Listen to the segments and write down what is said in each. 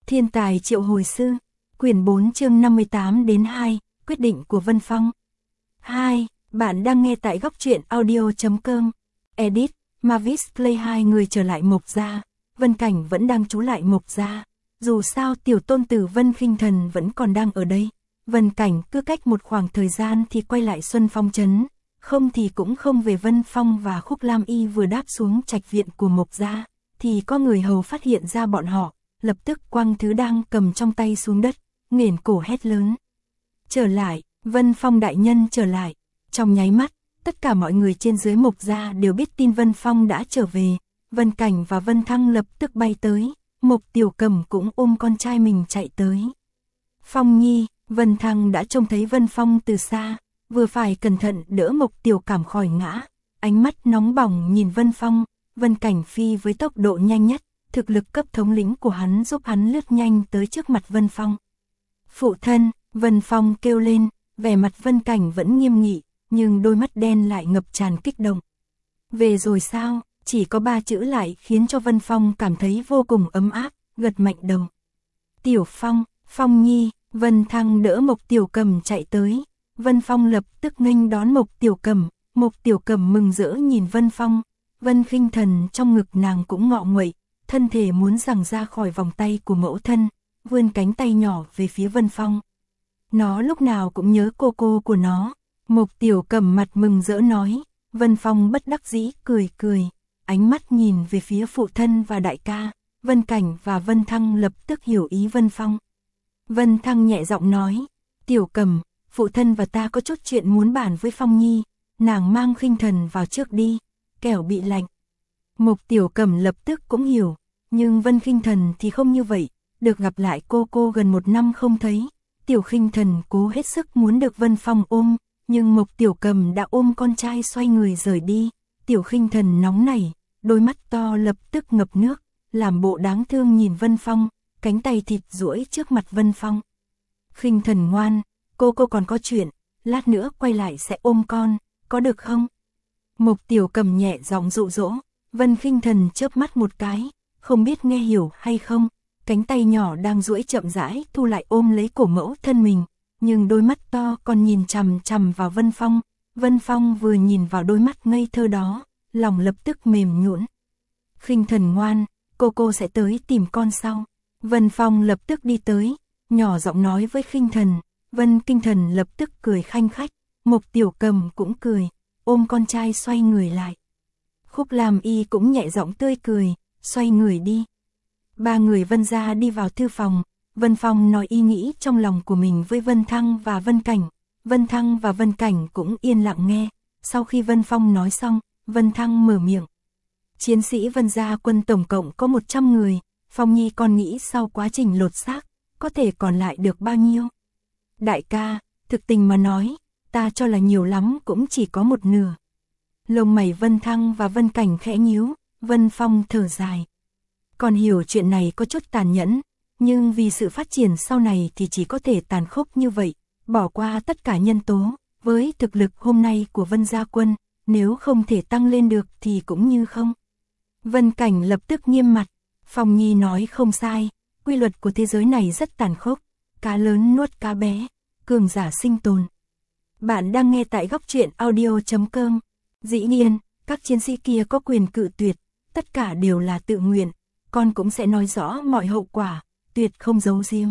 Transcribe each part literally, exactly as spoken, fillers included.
Thiên tài triệu hồi sư, quyển bốn chương năm mươi tám đến hai, quyết định của Vân Phong. hai. Bạn đang nghe tại góc truyện audio chấm com. Edit, Mavis Play hai người trở lại Mộc Gia, Vân Cảnh vẫn đang trú lại Mộc Gia. Dù sao tiểu tôn tử Vân Khinh Thần vẫn còn đang ở đây. Vân Cảnh cứ cách một khoảng thời gian thì quay lại Xuân Phong Trấn, không thì cũng không về. Vân Phong và Khúc Lam Y vừa đáp xuống trạch viện của Mộc Gia, thì có người hầu phát hiện ra bọn họ, lập tức quăng thứ đang cầm trong tay xuống đất, nghển cổ hét lớn. Trở lại, Vân Phong đại nhân trở lại. Trong nháy mắt, tất cả mọi người trên dưới Mộc Gia đều biết tin Vân Phong đã trở về. Vân Cảnh và Vân Thăng lập tức bay tới, Mộc Tiểu Cầm cũng ôm con trai mình chạy tới. Phong Nhi, Vân Thăng đã trông thấy Vân Phong từ xa, vừa phải cẩn thận đỡ Mộc Tiểu Cảm khỏi ngã, ánh mắt nóng bỏng nhìn Vân Phong. Vân Cảnh phi với tốc độ nhanh nhất, thực lực cấp thống lĩnh của hắn giúp hắn lướt nhanh tới trước mặt Vân Phong. Phụ thân, Vân Phong kêu lên, vẻ mặt Vân Cảnh vẫn nghiêm nghị, nhưng đôi mắt đen lại ngập tràn kích động. Về rồi sao? Chỉ có ba chữ lại khiến cho Vân Phong cảm thấy vô cùng ấm áp, gật mạnh đầu. Tiểu Phong, Phong Nhi, Vân Thăng đỡ Mộc Tiểu Cầm chạy tới. Vân Phong lập tức nghênh đón Mộc Tiểu Cầm, Mộc Tiểu Cầm mừng rỡ nhìn Vân Phong. Vân Khinh Thần trong ngực nàng cũng ngọ nguậy, thân thể muốn giằng ra khỏi vòng tay của mẫu thân, vươn cánh tay nhỏ về phía Vân Phong. Nó lúc nào cũng nhớ cô cô của nó. Mộc Tiểu Cầm mặt mừng rỡ nói. Vân Phong bất đắc dĩ cười cười, ánh mắt nhìn về phía phụ thân và đại ca. Vân Cảnh và Vân Thăng lập tức hiểu ý Vân Phong. Vân Thăng nhẹ giọng nói, Tiểu Cầm, phụ thân và ta có chút chuyện muốn bàn với Phong Nhi, nàng mang Khinh Thần vào trước đi, kẻo bị lạnh. Mộc Tiểu Cầm lập tức cũng hiểu, nhưng Vân Khinh Thần thì không như vậy, được gặp lại cô cô gần một năm không thấy. Tiểu Khinh Thần cố hết sức muốn được Vân Phong ôm, nhưng Mộc Tiểu Cầm đã ôm con trai xoay người rời đi. Tiểu Khinh Thần nóng nảy, đôi mắt to lập tức ngập nước, làm bộ đáng thương nhìn Vân Phong, cánh tay thịt duỗi trước mặt Vân Phong. Khinh Thần ngoan, cô cô còn có chuyện, lát nữa quay lại sẽ ôm con, có được không? Mộc Tiểu Cầm nhẹ giọng dụ dỗ. Vân Khinh Thần chớp mắt một cái, không biết nghe hiểu hay không, cánh tay nhỏ đang duỗi chậm rãi thu lại ôm lấy cổ mẫu thân mình, nhưng đôi mắt to còn nhìn chằm chằm vào Vân Phong. Vân Phong vừa nhìn vào đôi mắt ngây thơ đó, lòng lập tức mềm nhũn. Khinh Thần ngoan, cô cô sẽ tới tìm con sau. Vân Phong lập tức đi tới, nhỏ giọng nói với Khinh Thần. Vân Khinh Thần lập tức cười khanh khách, Mộc Tiểu Cầm cũng cười, ôm con trai xoay người lại. Khúc Lam Y cũng nhẹ giọng tươi cười, xoay người đi. Ba người Vân gia đi vào thư phòng, Vân Phong nói ý nghĩ trong lòng của mình với Vân Thăng và Vân Cảnh. Vân Thăng và Vân Cảnh cũng yên lặng nghe. Sau khi Vân Phong nói xong, Vân Thăng mở miệng. Chiến sĩ Vân gia quân tổng cộng có một trăm người, Phong Nhi con nghĩ sau quá trình lột xác, có thể còn lại được bao nhiêu? Đại ca, thực tình mà nói, ta cho là nhiều lắm cũng chỉ có một nửa. Lông mày Vân Thăng và Vân Cảnh khẽ nhíu, Vân Phong thở dài. Còn hiểu chuyện này có chút tàn nhẫn, nhưng vì sự phát triển sau này thì chỉ có thể tàn khốc như vậy, bỏ qua tất cả nhân tố. Với thực lực hôm nay của Vân gia quân, nếu không thể tăng lên được thì cũng như không. Vân Cảnh lập tức nghiêm mặt, Phong Nhi nói không sai, quy luật của thế giới này rất tàn khốc, cá lớn nuốt cá bé, cường giả sinh tồn. Bạn đang nghe tại góc truyện audio chấm com. Dĩ nhiên, các chiến sĩ kia có quyền cự tuyệt, tất cả đều là tự nguyện, con cũng sẽ nói rõ mọi hậu quả, tuyệt không giấu giếm.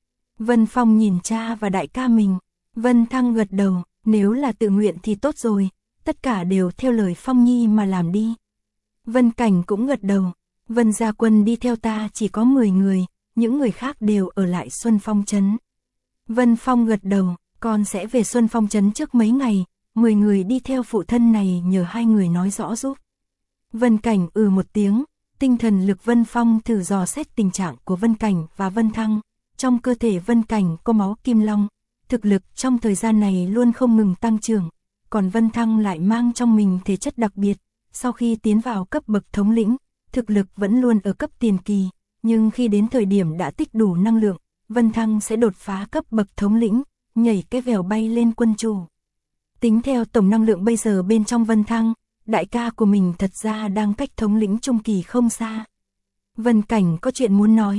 Vân Phong nhìn cha và đại ca mình, Vân Thăng gật đầu, nếu là tự nguyện thì tốt rồi, tất cả đều theo lời Phong Nhi mà làm đi. Vân Cảnh cũng gật đầu, Vân gia quân đi theo ta chỉ có mười người, những người khác đều ở lại Xuân Phong Trấn. Vân Phong gật đầu, con sẽ về Xuân Phong Trấn trước mấy ngày, mười người đi theo phụ thân này nhờ hai người nói rõ giúp. Vân Cảnh ừ một tiếng, tinh thần lực Vân Phong thử dò xét tình trạng của Vân Cảnh và Vân Thăng. Trong cơ thể Vân Cảnh có máu kim long, thực lực trong thời gian này luôn không ngừng tăng trưởng, còn Vân Thăng lại mang trong mình thể chất đặc biệt. Sau khi tiến vào cấp bậc thống lĩnh, thực lực vẫn luôn ở cấp tiền kỳ, nhưng khi đến thời điểm đã tích đủ năng lượng, Vân Thăng sẽ đột phá cấp bậc thống lĩnh, nhảy cái vèo bay lên quân chủ. Tính theo tổng năng lượng bây giờ bên trong Vân Thăng, đại ca của mình thật ra đang cách thống lĩnh trung kỳ không xa. Vân Cảnh có chuyện muốn nói,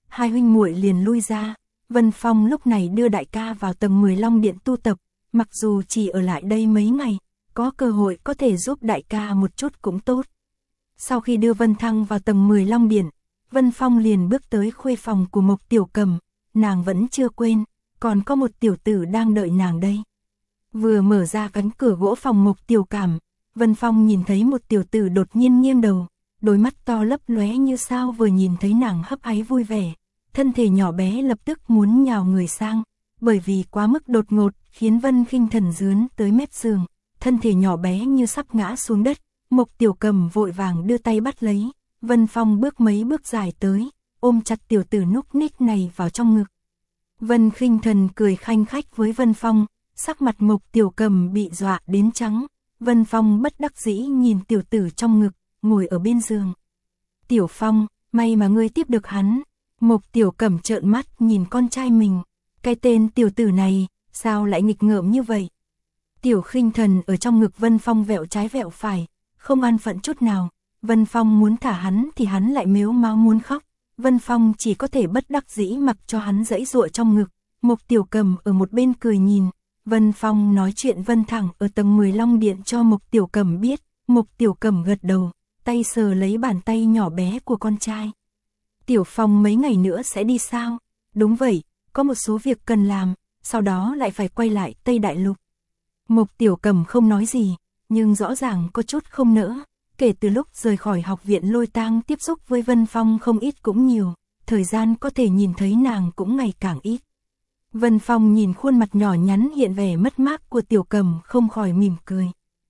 hai huynh muội liền lui ra. Vân Phong lúc này đưa đại ca vào tầng mười Long Điện tu tập, mặc dù chỉ ở lại đây mấy ngày, có cơ hội có thể giúp đại ca một chút cũng tốt. Sau khi đưa Vân Thăng vào tầng mười Long Điện, Vân Phong liền bước tới khuê phòng của Mộc Tiểu Cầm, nàng vẫn chưa quên, còn có một tiểu tử đang đợi nàng đây. Vừa mở ra cánh cửa gỗ phòng Mộc Tiểu Cảm, Vân Phong nhìn thấy một tiểu tử đột nhiên nghiêng đầu, đôi mắt to lấp lóe như sao vừa nhìn thấy nàng hấp háy vui vẻ, thân thể nhỏ bé lập tức muốn nhào người sang, bởi vì quá mức đột ngột khiến Vân Khinh Thần dướn tới mép giường, thân thể nhỏ bé như sắp ngã xuống đất. Mộc Tiểu Cầm vội vàng đưa tay bắt lấy, Vân Phong bước mấy bước dài tới, ôm chặt tiểu tử núc ních này vào trong ngực. Vân Khinh Thần cười khanh khách với Vân Phong, sắc mặt Mộc Tiểu Cầm bị dọa đến trắng. Vân Phong bất đắc dĩ nhìn tiểu tử trong ngực, ngồi ở bên giường. Tiểu Phong, may mà ngươi tiếp được hắn. Mộc Tiểu Cầm trợn mắt nhìn con trai mình, cái tên tiểu tử này, sao lại nghịch ngợm như vậy? Tiểu Khinh Thần ở trong ngực Vân Phong vẹo trái vẹo phải, không an phận chút nào. Vân Phong muốn thả hắn thì hắn lại mếu máo muốn khóc. Vân Phong chỉ có thể bất đắc dĩ mặc cho hắn giãy giụa trong ngực. Mộc Tiểu Cầm ở một bên cười nhìn. Vân Phong nói chuyện Vân Thẳng ở tầng mười Long Điện cho Mộc Tiểu Cầm biết. Mộc Tiểu Cầm gật đầu, tay sờ lấy bàn tay nhỏ bé của con trai. Tiểu Phong mấy ngày nữa sẽ đi sao? Đúng vậy, có một số việc cần làm, sau đó lại phải quay lại Tây Đại Lục. Mộc Tiểu Cầm không nói gì, nhưng rõ ràng có chút không nỡ. Kể từ lúc rời khỏi học viện Lôi Tang tiếp xúc với Vân Phong không ít cũng nhiều, thời gian có thể nhìn thấy nàng cũng ngày càng ít. Vân Phong nhìn khuôn mặt nhỏ nhắn hiện vẻ mất mát của Tiểu Cầm không khỏi mỉm cười.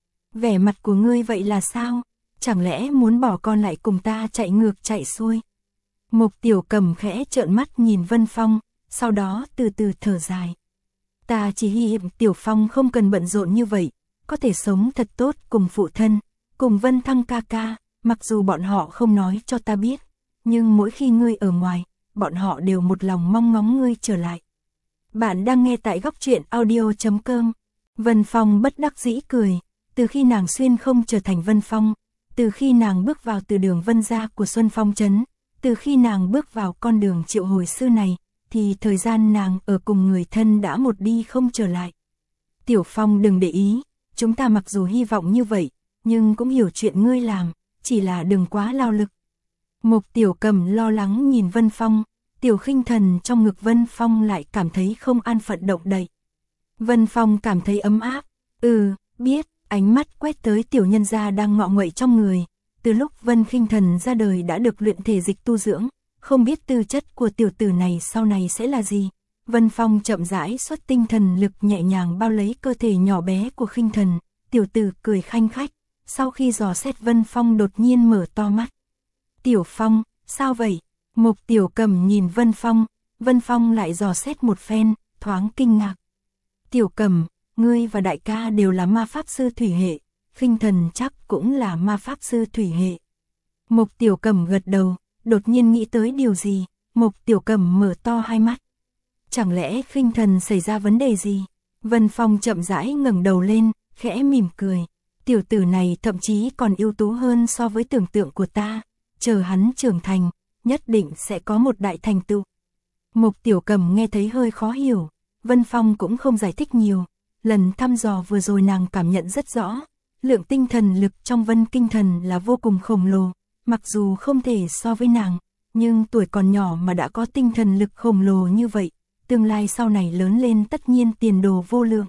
Vẻ mặt của ngươi vậy là sao? Chẳng lẽ muốn bỏ con lại cùng ta chạy ngược chạy xuôi? Mộc Tiểu Cầm khẽ trợn mắt nhìn Vân Phong, sau đó từ từ thở dài. Ta chỉ hy vọng Tiểu Phong không cần bận rộn như vậy, có thể sống thật tốt cùng phụ thân, cùng Vân Thăng ca ca, mặc dù bọn họ không nói cho ta biết, nhưng mỗi khi ngươi ở ngoài, bọn họ đều một lòng mong ngóng ngươi trở lại. Bạn đang nghe tại góc truyện audio chấm com. Vân Phong bất đắc dĩ cười, từ khi nàng xuyên không trở thành Vân Phong, từ khi nàng bước vào từ đường Vân gia của Xuân Phong Trấn, từ khi nàng bước vào con đường triệu hồi sư này, thì thời gian nàng ở cùng người thân đã một đi không trở lại. Tiểu Phong đừng để ý, chúng ta mặc dù hy vọng như vậy, nhưng cũng hiểu chuyện ngươi làm, chỉ là đừng quá lao lực. Mộc Tiểu Cầm lo lắng nhìn Vân Phong, Tiểu Khinh Thần trong ngực Vân Phong lại cảm thấy không an phận động đậy. Vân Phong cảm thấy ấm áp, ừ, biết, ánh mắt quét tới tiểu nhân gia đang ngọ nguậy trong người. Từ lúc Vân Khinh Thần ra đời đã được luyện thể dịch tu dưỡng, không biết tư chất của tiểu tử này sau này sẽ là gì. Vân Phong chậm rãi xuất tinh thần lực nhẹ nhàng bao lấy cơ thể nhỏ bé của Khinh Thần, tiểu tử cười khanh khách, sau khi dò xét Vân Phong đột nhiên mở to mắt. Tiểu Phong, sao vậy? Mộc Tiểu Cầm nhìn Vân Phong, Vân Phong lại dò xét một phen, thoáng kinh ngạc. Tiểu Cầm, ngươi và đại ca đều là ma pháp sư thủy hệ, Khinh Thần chắc cũng là ma pháp sư thủy hệ. Mộc Tiểu Cầm gật đầu, đột nhiên nghĩ tới điều gì, Mộc Tiểu Cầm mở to hai mắt. Chẳng lẽ Khinh Thần xảy ra vấn đề gì? Vân Phong chậm rãi ngẩng đầu lên, khẽ mỉm cười. Tiểu tử này thậm chí còn ưu tú hơn so với tưởng tượng của ta, chờ hắn trưởng thành, nhất định sẽ có một đại thành tựu. Mộc Tiểu Cầm nghe thấy hơi khó hiểu, Vân Phong cũng không giải thích nhiều, lần thăm dò vừa rồi nàng cảm nhận rất rõ, lượng tinh thần lực trong Vân Kinh Thần là vô cùng khổng lồ, mặc dù không thể so với nàng, nhưng tuổi còn nhỏ mà đã có tinh thần lực khổng lồ như vậy, tương lai sau này lớn lên tất nhiên tiền đồ vô lượng.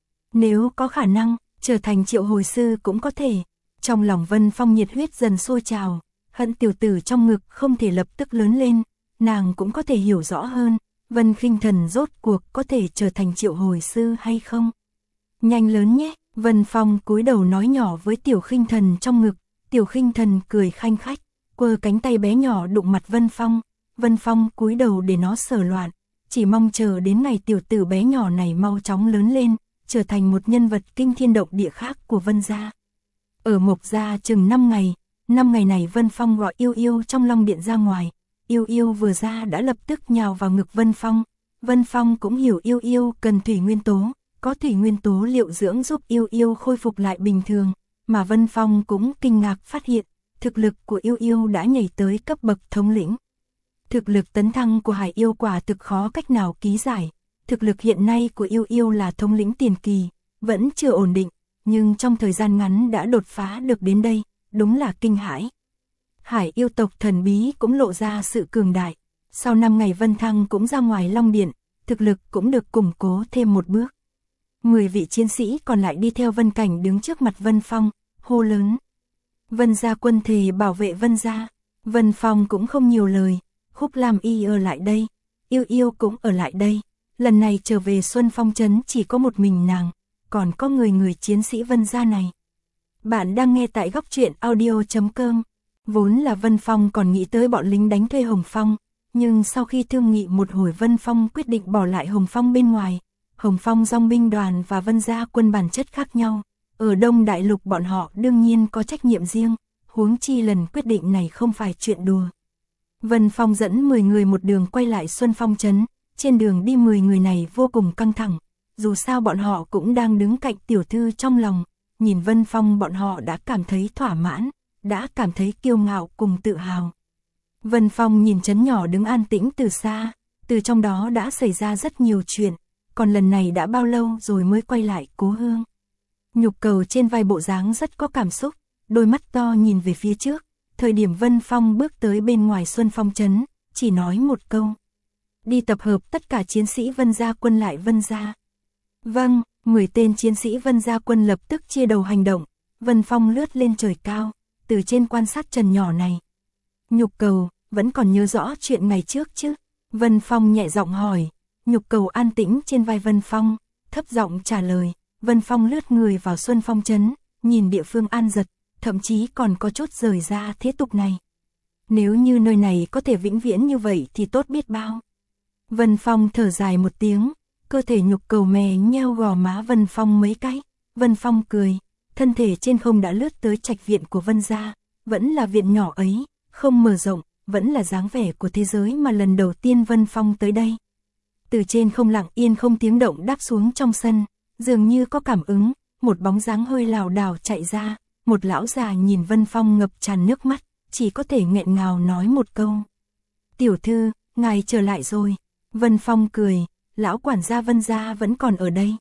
Nếu có khả năng, trở thành triệu hồi sư cũng có thể. Trong lòng Vân Phong nhiệt huyết dần sôi trào, hận tiểu tử trong ngực không thể lập tức lớn lên, nàng cũng có thể hiểu rõ hơn, Vân Khinh Thần rốt cuộc có thể trở thành triệu hồi sư hay không. Nhanh lớn nhé, Vân Phong cúi đầu nói nhỏ với Tiểu Khinh Thần trong ngực, Tiểu Khinh Thần cười khanh khách, quơ cánh tay bé nhỏ đụng mặt Vân Phong, Vân Phong cúi đầu để nó sờ loạn, chỉ mong chờ đến ngày tiểu tử bé nhỏ này mau chóng lớn lên, trở thành một nhân vật kinh thiên động địa khác của Vân gia. Ở Mộc gia chừng năm ngày, năm ngày này Vân Phong gọi Yêu Yêu trong Long Điện ra ngoài, Yêu Yêu vừa ra đã lập tức nhào vào ngực Vân Phong, Vân Phong cũng hiểu Yêu Yêu cần thủy nguyên tố, có thủy nguyên tố liệu dưỡng giúp Yêu Yêu khôi phục lại bình thường, mà Vân Phong cũng kinh ngạc phát hiện, thực lực của Yêu Yêu đã nhảy tới cấp bậc thống lĩnh. Thực lực tấn thăng của Hải Yêu quả thực khó cách nào ký giải. Thực lực hiện nay của Yêu Yêu là thống lĩnh tiền kỳ, vẫn chưa ổn định, nhưng trong thời gian ngắn đã đột phá được đến đây, đúng là kinh hãi. Hải Yêu tộc thần bí cũng lộ ra sự cường đại. Sau năm ngày Vân Thăng cũng ra ngoài Long Điện, thực lực cũng được củng cố thêm một bước. Mười vị chiến sĩ còn lại đi theo Vân Cảnh đứng trước mặt Vân Phong, hô lớn. Vân gia quân thề bảo vệ Vân gia. Vân Phong cũng không nhiều lời, Khúc Lam Y ở lại đây, Yêu Yêu cũng ở lại đây. Lần này trở về Xuân Phong Trấn chỉ có một mình nàng, còn có người người chiến sĩ Vân gia này. Bạn đang nghe tại góc truyện audio chấm com. Vốn là Vân Phong còn nghĩ tới bọn lính đánh thuê Hồng Phong, nhưng sau khi thương nghị một hồi Vân Phong quyết định bỏ lại Hồng Phong bên ngoài. Hồng Phong dòng binh đoàn và Vân gia quân bản chất khác nhau, ở Đông Đại Lục bọn họ đương nhiên có trách nhiệm riêng, huống chi lần quyết định này không phải chuyện đùa. Vân Phong dẫn mười người một đường quay lại Xuân Phong Trấn, trên đường đi mười người này vô cùng căng thẳng, dù sao bọn họ cũng đang đứng cạnh tiểu thư trong lòng, nhìn Vân Phong bọn họ đã cảm thấy thỏa mãn, đã cảm thấy kiêu ngạo cùng tự hào. Vân Phong nhìn trấn nhỏ đứng an tĩnh từ xa, từ trong đó đã xảy ra rất nhiều chuyện, còn lần này đã bao lâu rồi mới quay lại cố hương. Nhục Cầu trên vai bộ dáng rất có cảm xúc, đôi mắt to nhìn về phía trước, thời điểm Vân Phong bước tới bên ngoài Xuân Phong Trấn, chỉ nói một câu. Đi tập hợp tất cả chiến sĩ Vân gia quân lại Vân gia. Vâng, mười tên chiến sĩ Vân gia quân lập tức chia đầu hành động, Vân Phong lướt lên trời cao, từ trên quan sát trần nhỏ này. Nhục Cầu, vẫn còn nhớ rõ chuyện ngày trước chứ? Vân Phong nhẹ giọng hỏi. Nhục Cầu an tĩnh trên vai Vân Phong, thấp giọng trả lời. Vân Phong lướt người vào Xuân Phong Trấn, nhìn địa phương an giật, thậm chí còn có chút rời ra thế tục này. Nếu như nơi này có thể vĩnh viễn như vậy thì tốt biết bao. Vân Phong thở dài một tiếng, cơ thể Nhục Cầu mè nheo gò má Vân Phong mấy cái. Vân Phong cười, thân thể trên không đã lướt tới trạch viện của Vân gia, vẫn là viện nhỏ ấy, không mở rộng, vẫn là dáng vẻ của thế giới mà lần đầu tiên Vân Phong tới đây. Từ trên không lặng yên không tiếng động đáp xuống trong sân, dường như có cảm ứng, một bóng dáng hơi lảo đảo chạy ra, một lão già nhìn Vân Phong ngập tràn nước mắt, chỉ có thể nghẹn ngào nói một câu. Tiểu thư, ngài trở lại rồi. Vân Phong cười, lão quản gia Vân gia vẫn còn ở đây.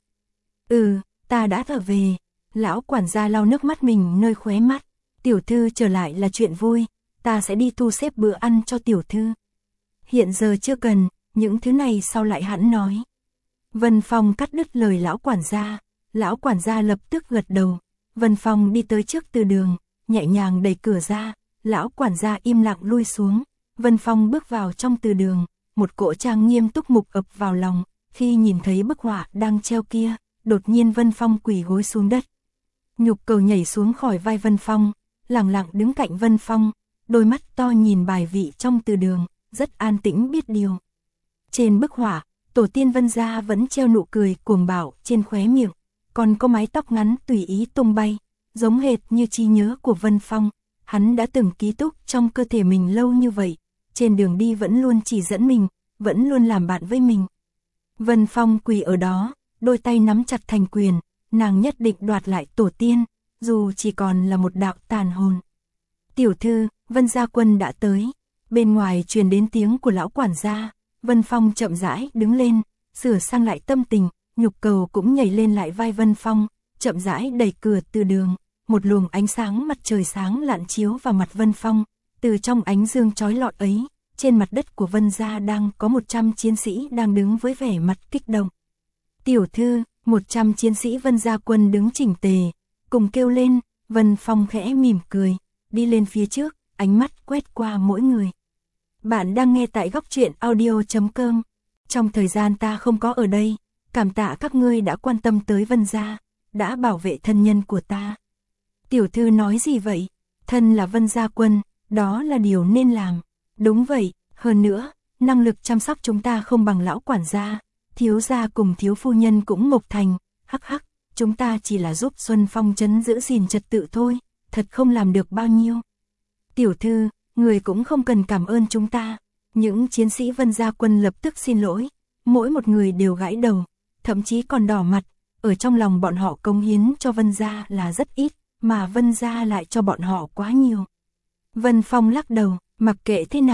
Ừ, ta đã trở về. Lão quản gia lau nước mắt mình nơi khóe mắt. Tiểu thư trở lại là chuyện vui, ta sẽ đi thu xếp bữa ăn cho tiểu thư. Hiện giờ chưa cần, những thứ này sau lại hẵng nói. Vân Phong cắt đứt lời lão quản gia, lão quản gia lập tức gật đầu. Vân Phong đi tới trước từ đường, nhẹ nhàng đẩy cửa ra, lão quản gia im lặng lui xuống. Vân Phong bước vào trong từ đường, một cỗ trang nghiêm túc mục ập vào lòng, khi nhìn thấy bức họa đang treo kia, đột nhiên Vân Phong quỳ gối xuống đất. Nhục Cầu nhảy xuống khỏi vai Vân Phong, lặng lặng đứng cạnh Vân Phong, đôi mắt to nhìn bài vị trong từ đường, rất an tĩnh biết điều. Trên bức họa, tổ tiên Vân gia vẫn treo nụ cười cuồng bạo trên khóe miệng, còn có mái tóc ngắn tùy ý tung bay, giống hệt như trí nhớ của Vân Phong. Hắn đã từng ký túc trong cơ thể mình lâu như vậy, trên đường đi vẫn luôn chỉ dẫn mình, vẫn luôn làm bạn với mình. Vân Phong quỳ ở đó, đôi tay nắm chặt thành quyền, nàng nhất định đoạt lại tổ tiên, dù chỉ còn là một đạo tàn hồn. Tiểu thư, Vân gia quân đã tới. Bên ngoài truyền đến tiếng của lão quản gia. Vân Phong chậm rãi đứng lên, sửa sang lại tâm tình. Nhục Cầu cũng nhảy lên lại vai Vân Phong, chậm rãi đẩy cửa từ đường. Một luồng ánh sáng mặt trời sáng lạn chiếu vào mặt Vân Phong. Từ trong ánh dương chói lọi ấy, trên mặt đất của Vân gia đang có một trăm chiến sĩ đang đứng với vẻ mặt kích động. Tiểu thư, một trăm chiến sĩ Vân gia quân đứng chỉnh tề, cùng kêu lên. Vân Phong khẽ mỉm cười, đi lên phía trước, ánh mắt quét qua mỗi người. Bạn đang nghe tại góc truyện audio chấm com. Trong thời gian ta không có ở đây, cảm tạ các ngươi đã quan tâm tới Vân gia, đã bảo vệ thân nhân của ta. Tiểu thư nói gì vậy? Thân là Vân gia quân, đó là điều nên làm. Đúng vậy, hơn nữa, năng lực chăm sóc chúng ta không bằng lão quản gia, thiếu gia cùng thiếu phu nhân cũng mộc thành, hắc hắc, chúng ta chỉ là giúp Xuân Phong trấn giữ gìn trật tự thôi, thật không làm được bao nhiêu. Tiểu thư, người cũng không cần cảm ơn chúng ta. Những chiến sĩ Vân gia quân lập tức xin lỗi, mỗi một người đều gãi đầu, thậm chí còn đỏ mặt, ở trong lòng bọn họ cống hiến cho Vân gia là rất ít, mà Vân gia lại cho bọn họ quá nhiều. Vân Phong lắc đầu, mặc kệ thế nào,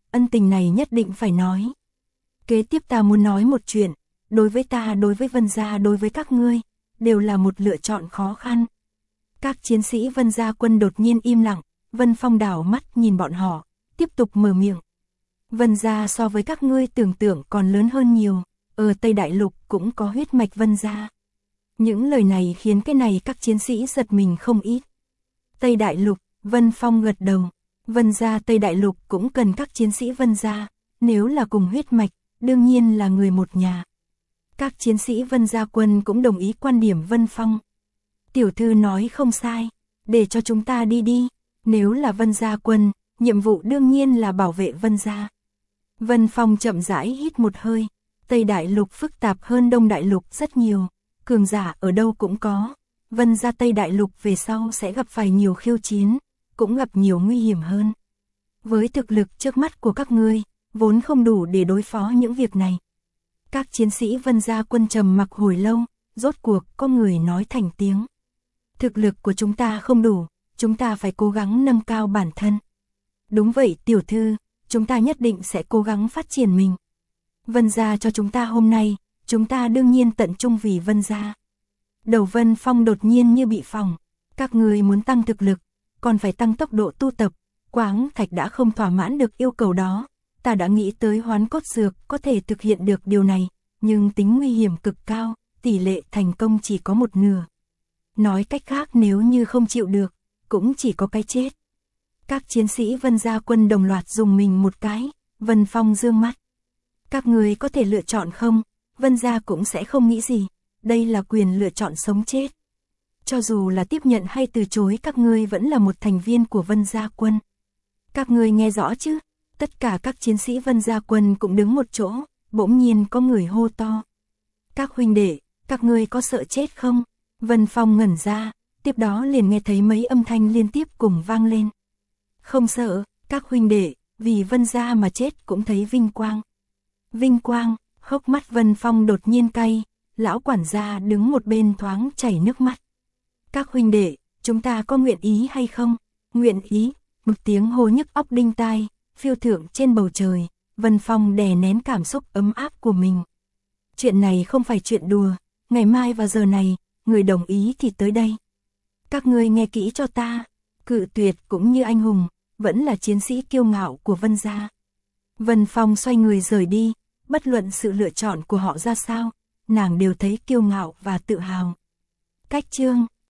ân tình này nhất định phải nói. Kế tiếp ta muốn nói một chuyện, đối với ta, đối với Vân gia, đối với các ngươi, đều là một lựa chọn khó khăn. Các chiến sĩ Vân gia quân đột nhiên im lặng, Vân Phong đảo mắt nhìn bọn họ, tiếp tục mở miệng. Vân gia so với các ngươi tưởng tượng còn lớn hơn nhiều, ở Tây Đại Lục cũng có huyết mạch Vân gia. Những lời này khiến cái này các chiến sĩ giật mình không ít. Tây Đại Lục, Vân Phong gật đầu. Vân gia Tây Đại Lục cũng cần các chiến sĩ Vân gia, nếu là cùng huyết mạch, đương nhiên là người một nhà. Các chiến sĩ Vân gia quân cũng đồng ý quan điểm Vân Phong. Tiểu thư nói không sai, để cho chúng ta đi đi, nếu là Vân gia quân, nhiệm vụ đương nhiên là bảo vệ Vân gia. Vân Phong chậm rãi hít một hơi, Tây Đại Lục phức tạp hơn Đông Đại Lục rất nhiều, cường giả ở đâu cũng có. Vân gia Tây Đại Lục về sau sẽ gặp phải nhiều khiêu chiến, cũng gặp nhiều nguy hiểm hơn. Với thực lực trước mắt của các ngươi, vốn không đủ để đối phó những việc này. Các chiến sĩ Vân gia quân trầm mặc hồi lâu, rốt cuộc có người nói thành tiếng. Thực lực của chúng ta không đủ, chúng ta phải cố gắng nâng cao bản thân. Đúng vậy tiểu thư, chúng ta nhất định sẽ cố gắng phát triển mình. Vân gia cho chúng ta hôm nay, chúng ta đương nhiên tận trung vì Vân gia. Đầu Vân Phong đột nhiên như bị phỏng, các người muốn tăng thực lực, còn phải tăng tốc độ tu tập, Quáng Thạch đã không thỏa mãn được yêu cầu đó. Ta đã nghĩ tới hoán cốt dược có thể thực hiện được điều này, nhưng tính nguy hiểm cực cao, tỷ lệ thành công chỉ có một nửa. Nói cách khác nếu như không chịu được, cũng chỉ có cái chết. Các chiến sĩ Vân gia quân đồng loạt dùng mình một cái, Vân Phong dương mắt. Các người có thể lựa chọn không, Vân gia cũng sẽ không nghĩ gì, đây là quyền lựa chọn sống chết. Cho dù là tiếp nhận hay từ chối các ngươi vẫn là một thành viên của Vân gia quân. Các ngươi nghe rõ chứ? Tất cả các chiến sĩ Vân gia quân cũng đứng một chỗ, bỗng nhiên có người hô to. Các huynh đệ, các ngươi có sợ chết không? Vân Phong ngẩn ra, tiếp đó liền nghe thấy mấy âm thanh liên tiếp cùng vang lên. Không sợ, các huynh đệ, vì Vân gia mà chết cũng thấy vinh quang. Vinh quang, hốc mắt Vân Phong đột nhiên cay, lão quản gia đứng một bên thoáng chảy nước mắt. Các huynh đệ, chúng ta có nguyện ý hay không? Nguyện ý, một tiếng hô nhức óc đinh tai, phiêu thượng trên bầu trời, Vân Phong đè nén cảm xúc ấm áp của mình. Chuyện này không phải chuyện đùa, ngày mai vào giờ này, người đồng ý thì tới đây. Các ngươi nghe kỹ cho ta, cự tuyệt cũng như anh hùng, vẫn là chiến sĩ kiêu ngạo của Vân gia. Vân Phong xoay người rời đi, bất luận sự lựa chọn của họ ra sao, nàng đều thấy kiêu ngạo và tự hào. Cách chương